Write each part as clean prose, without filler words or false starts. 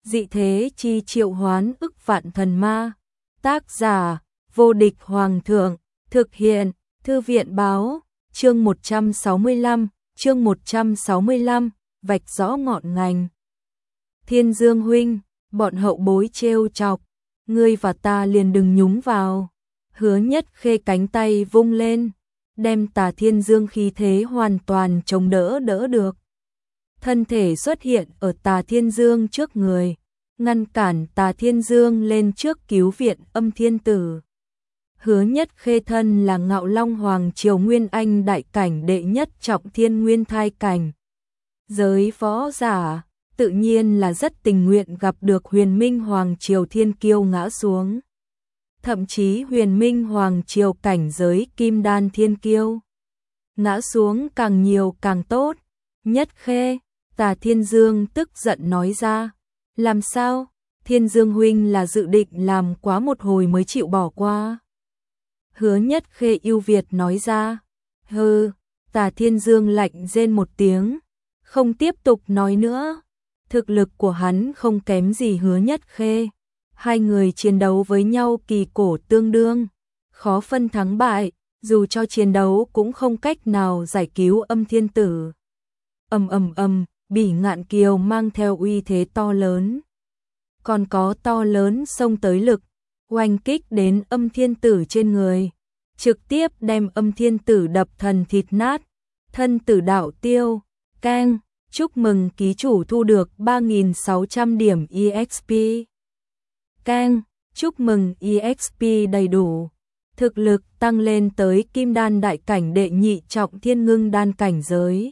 Dị thế chi triệu hoán ức vạn thần ma. Tác giả, vô địch hoàng thượng. Thực hiện, thư viện báo. Chương 165, vạch rõ ngọn ngành. Thiên Dương huynh, bọn hậu bối trêu chọc, ngươi và ta liền đừng nhúng vào. Hứa Nhất Khê cánh tay vung lên, đem Tà Thiên Dương khí thế hoàn toàn chống đỡ được. Thân thể xuất hiện ở Tà Thiên Dương trước người, ngăn cản Tà Thiên Dương lên trước cứu viện Âm Thiên Tử. Hứa Nhất Khê thân là Ngạo Long Hoàng Triều Nguyên Anh đại cảnh đệ nhất trọng thiên nguyên thai cảnh. Giới võ giả, tự nhiên là rất tình nguyện gặp được Huyền Minh Hoàng Triều thiên kiêu ngã xuống. Thậm chí Huyền Minh Hoàng Triều cảnh giới kim đan thiên kiêu. Ngã xuống càng nhiều càng tốt. Nhất Khê, Tà Thiên Dương tức giận nói ra. Làm sao? Thiên Dương huynh là dự định làm quá một hồi mới chịu bỏ qua. Hứa Nhất Khê ưu việt nói ra. Hừ, Tà Thiên Dương lạnh rên một tiếng, không tiếp tục nói nữa. Thực lực của hắn không kém gì Hứa Nhất Khê. Hai người chiến đấu với nhau kỳ cổ tương đương, khó phân thắng bại, dù cho chiến đấu cũng không cách nào giải cứu Âm Thiên Tử. Bỉ Ngạn Kiều mang theo uy thế to lớn, còn có to lớn xông tới lực, oanh kích đến Âm Thiên Tử trên người, trực tiếp đem Âm Thiên Tử đập thần thịt nát, thân tử đạo tiêu. Keng, chúc mừng ký chủ thu được 3.600 điểm EXP. Keng, chúc mừng EXP đầy đủ. Thực lực tăng lên tới kim đan đại cảnh đệ nhị trọng thiên ngưng đan cảnh giới.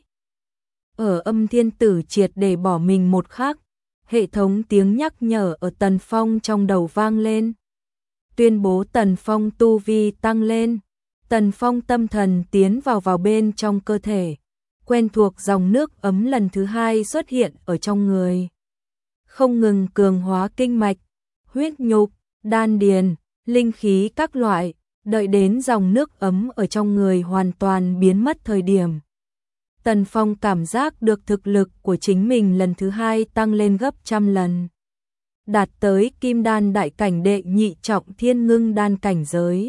Ở Âm Thiên Tử triệt để bỏ mình một khắc, hệ thống tiếng nhắc nhở ở Tần Phong trong đầu vang lên. Tuyên bố Tần Phong tu vi tăng lên. Tần Phong tâm thần tiến vào bên trong cơ thể. Quen thuộc dòng nước ấm lần thứ hai xuất hiện ở trong người. Không ngừng cường hóa kinh mạch, huyết nhục, đan điền, linh khí các loại, đợi đến dòng nước ấm ở trong người hoàn toàn biến mất thời điểm. Tần Phong cảm giác được thực lực của chính mình lần thứ hai tăng lên gấp trăm lần. Đạt tới kim đan đại cảnh đệ nhị trọng thiên ngưng đan cảnh giới.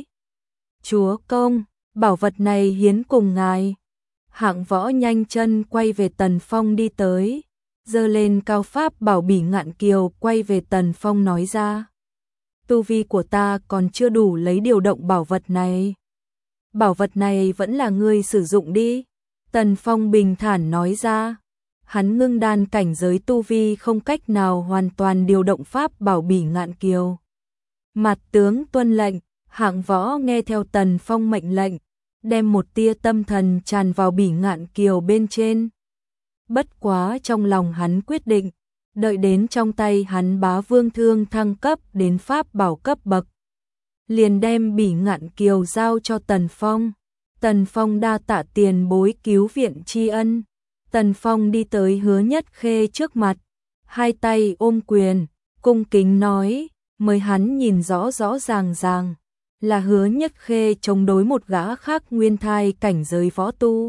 Chúa công, bảo vật này hiến cùng ngài. Hạng Võ nhanh chân quay về Tần Phong đi tới, giơ lên cao pháp bảo Bỉ Ngạn Kiều quay về Tần Phong nói ra. Tu vi của ta còn chưa đủ lấy điều động bảo vật này. Bảo vật này vẫn là ngươi sử dụng đi. Tần Phong bình thản nói ra. Hắn ngưng đan cảnh giới tu vi không cách nào hoàn toàn điều động pháp bảo Bỉ Ngạn Kiều. Mặt tướng tuân lệnh. Hạng Võ nghe theo Tần Phong mệnh lệnh, đem một tia tâm thần tràn vào Bỉ Ngạn Kiều bên trên. Bất quá trong lòng hắn quyết định, đợi đến trong tay hắn Bá Vương Thương thăng cấp đến pháp bảo cấp bậc, liền đem Bỉ Ngạn Kiều giao cho Tần Phong. Tần Phong đa tạ tiền bối cứu viện tri ân. Tần Phong đi tới Hứa Nhất Khê trước mặt, hai tay ôm quyền, cung kính nói, mời hắn nhìn rõ ràng. Là Hứa Nhất Khê chống đối một gã khác nguyên thai cảnh giới võ tu.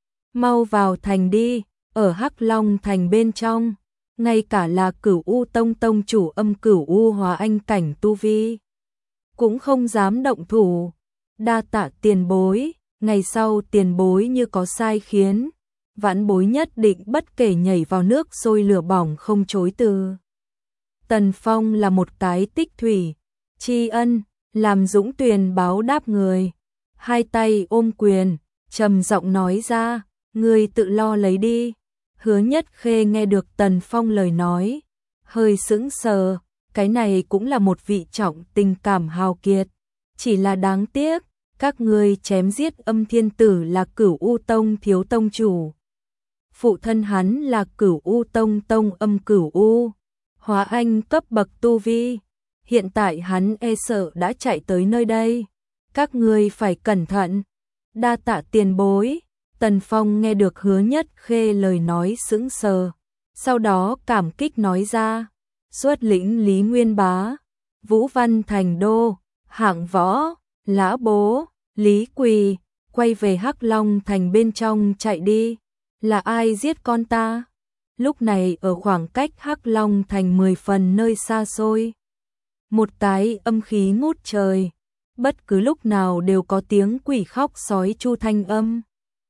Mau vào thành đi, ở Hắc Long thành bên trong, ngay cả là Cửu U Tông tông chủ Âm Cửu U Hóa Anh cảnh tu vi cũng không dám động thủ. Đa tạ tiền bối, ngày sau tiền bối như có sai khiến, vãn bối nhất định bất kể nhảy vào nước sôi lửa bỏng không chối từ. Tần Phong là một cái tích thủy, tri ân, làm dũng tuyền báo đáp người. Hai tay ôm quyền, trầm giọng nói ra, ngươi tự lo lấy đi. Hứa Nhất Khê nghe được Tần Phong lời nói, hơi sững sờ, cái này cũng là một vị trọng tình cảm hào kiệt. Chỉ là đáng tiếc, các ngươi chém giết Âm Thiên Tử là Cửu U Tông thiếu tông chủ. Phụ thân hắn là Cửu U Tông tông Âm Cửu U, Hóa Anh cấp bậc tu vi. Hiện tại hắn e sợ đã chạy tới nơi đây. Các ngươi phải cẩn thận. Đa tạ tiền bối. Tần Phong nghe được Hứa Nhất Khê lời nói sững sờ. Sau đó cảm kích nói ra. Xuất lĩnh Lý Nguyên Bá, Vũ Văn Thành Đô, Hạng Võ, Lã Bố, Lý Quỳ, quay về Hắc Long thành bên trong chạy đi. Là ai giết con ta? Lúc này ở khoảng cách Hắc Long Thành 10 phần nơi xa xôi, một cái âm khí ngút trời, bất cứ lúc nào đều có tiếng quỷ khóc sói chu thanh âm.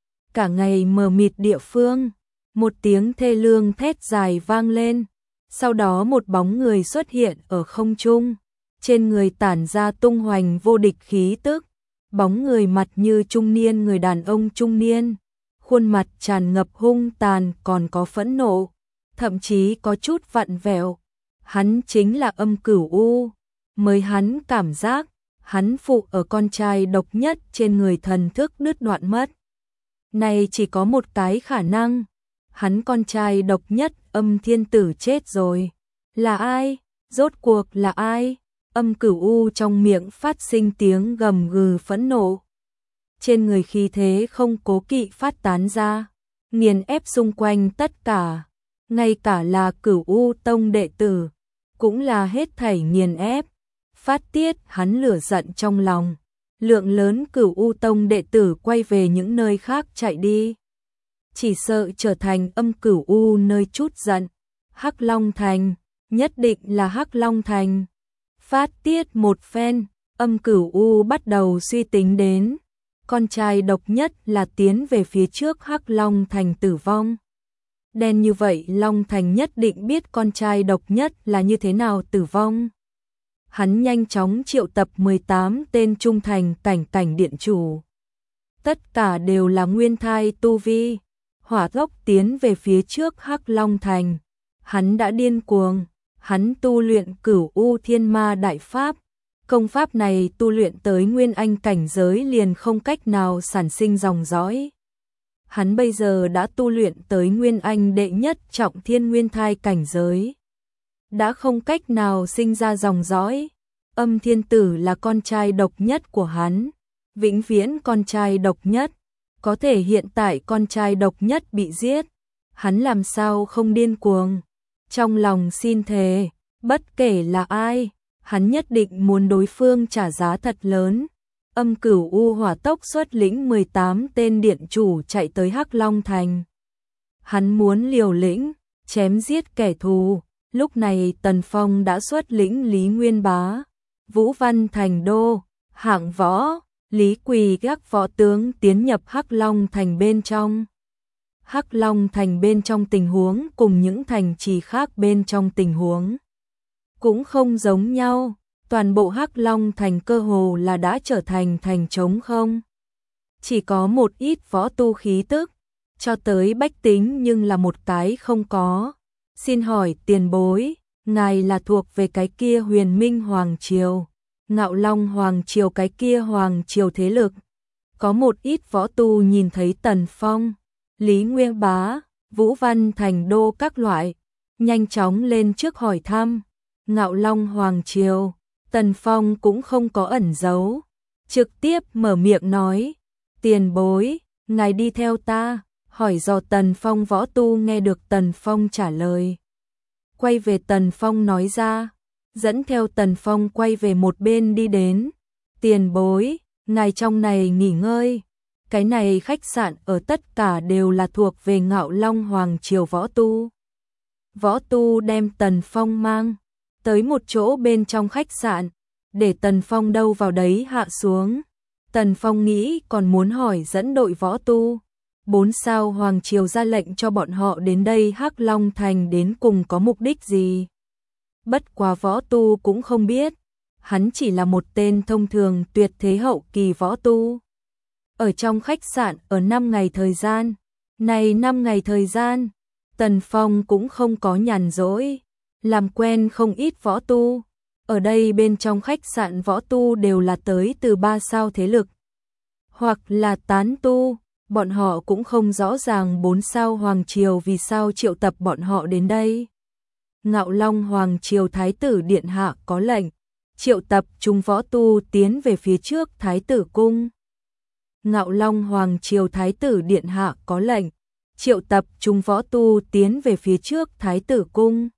Cả ngày mờ mịt địa phương, một tiếng thê lương thét dài vang lên, sau đó một bóng người xuất hiện ở không trung, trên người tản ra tung hoành vô địch khí tức, bóng người mặt như trung niên người đàn ông trung niên, khuôn mặt tràn ngập hung tàn còn có phẫn nộ, thậm chí có chút vặn vẹo. Hắn chính là Âm Cửu U, mới hắn cảm giác, hắn phụ ở con trai độc nhất trên người thần thức đứt đoạn mất. Này chỉ có một cái khả năng, hắn con trai độc nhất Âm Thiên Tử chết rồi. Là ai? Rốt cuộc là ai? Âm Cửu U trong miệng phát sinh tiếng gầm gừ phẫn nộ. Trên người khí thế không cố kỵ phát tán ra, nghiền ép xung quanh tất cả, ngay cả là Cửu U Tông đệ tử, cũng là hết thảy nghiền ép, phát tiết hắn lửa giận trong lòng. Lượng lớn Cửu U Tông đệ tử quay về những nơi khác chạy đi, chỉ sợ trở thành Âm Cửu U nơi chút giận. Hắc Long Thành, nhất định là Hắc Long Thành. Phát tiết một phen, Âm Cửu U bắt đầu suy tính đến, con trai độc nhất là tiến về phía trước Hắc Long Thành tử vong. Đen như vậy Long Thành nhất định biết con trai độc nhất là như thế nào tử vong. Hắn nhanh chóng triệu tập 18 tên trung thành cảnh điện chủ. Tất cả đều là nguyên thai tu vi, hỏa tốc tiến về phía trước Hắc Long Thành. Hắn đã điên cuồng, hắn tu luyện Cửu U Thiên Ma Đại Pháp. Công pháp này tu luyện tới nguyên anh cảnh giới liền không cách nào sản sinh dòng dõi. Hắn bây giờ đã tu luyện tới nguyên anh đệ nhất trọng thiên nguyên thai cảnh giới, đã không cách nào sinh ra dòng dõi. Âm Thiên Tử là con trai độc nhất của hắn, vĩnh viễn con trai độc nhất, có thể hiện tại con trai độc nhất bị giết, hắn làm sao không điên cuồng. Trong lòng xin thề, bất kể là ai, hắn nhất định muốn đối phương trả giá thật lớn. Âm Cửu U hỏa tốc xuất lĩnh 18 tên điện chủ chạy tới Hắc Long Thành. Hắn muốn liều lĩnh, chém giết kẻ thù. Lúc này Tần Phong đã xuất lĩnh Lý Nguyên Bá, Vũ Văn Thành Đô, Hạng Võ, Lý Quỳ các võ tướng tiến nhập Hắc Long Thành bên trong. Hắc Long Thành bên trong tình huống cùng những thành trì khác bên trong tình huống cũng không giống nhau. Toàn bộ Hắc Long Thành cơ hồ là đã trở thành thành trống không. Chỉ có một ít võ tu khí tức, cho tới bách tính nhưng là một cái không có. Xin hỏi tiền bối, ngài là thuộc về cái kia Huyền Minh Hoàng Triều, Ngạo Long Hoàng Triều cái kia Hoàng Triều thế lực. Có một ít võ tu nhìn thấy Tần Phong, Lý Nguyên Bá, Vũ Văn Thành Đô các loại, nhanh chóng lên trước hỏi thăm. Ngạo Long Hoàng Triều, Tần Phong cũng không có ẩn giấu, trực tiếp mở miệng nói, tiền bối, ngài đi theo ta, hỏi dò Tần Phong. Võ tu nghe được Tần Phong trả lời, quay về Tần Phong nói ra, dẫn theo Tần Phong quay về một bên đi đến. Tiền bối, ngài trong này nghỉ ngơi, cái này khách sạn ở tất cả đều là thuộc về Ngạo Long Hoàng Triều võ tu. Võ tu đem Tần Phong mang tới một chỗ bên trong khách sạn, để Tần Phong đâu vào đấy hạ xuống. Tần Phong nghĩ còn muốn hỏi dẫn đội võ tu. 4 sao Hoàng Triều ra lệnh cho bọn họ đến đây Hắc Long Thành đến cùng có mục đích gì. Bất quá võ tu cũng không biết, hắn chỉ là một tên thông thường tuyệt thế hậu kỳ võ tu. Ở trong khách sạn ở 5 ngày thời gian, này 5 ngày thời gian, Tần Phong cũng không có nhàn rỗi, làm quen không ít võ tu. Ở đây bên trong khách sạn võ tu đều là tới từ 3 sao thế lực, hoặc là tán tu, bọn họ cũng không rõ ràng 4 sao Hoàng Triều vì sao triệu tập bọn họ đến đây. Ngạo Long Hoàng Triều Thái tử Điện Hạ có lệnh, triệu tập chúng võ tu tiến về phía trước Thái tử Cung. Ngạo Long Hoàng Triều Thái tử Điện Hạ có lệnh, triệu tập chúng võ tu tiến về phía trước Thái tử Cung.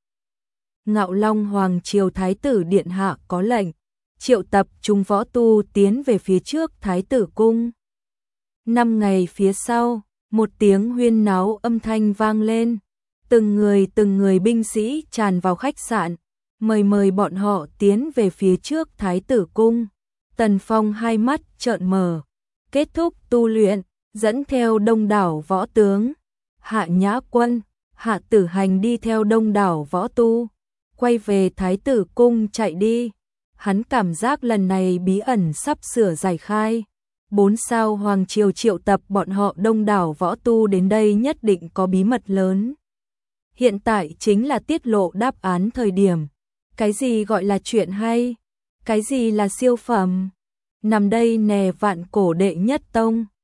Ngạo Long Hoàng Triều Thái tử Điện Hạ có lệnh, triệu tập chúng võ tu tiến về phía trước Thái tử Cung. 5 ngày phía sau, một tiếng huyên náo âm thanh vang lên. Từng người binh sĩ tràn vào khách sạn, mời bọn họ tiến về phía trước Thái tử cung. Tần Phong hai mắt trợn mở, kết thúc tu luyện, dẫn theo đông đảo võ tướng. Hạ Nhã Quân, Hạ Tử Hành đi theo đông đảo võ tu, quay về Thái tử cung chạy đi. Hắn cảm giác lần này bí ẩn sắp sửa giải khai. 4 sao Hoàng Triều triệu tập bọn họ đông đảo võ tu đến đây nhất định có bí mật lớn. Hiện tại chính là tiết lộ đáp án thời điểm. Cái gì gọi là chuyện hay? Cái gì là siêu phẩm? Nằm đây nè vạn cổ đệ nhất tông.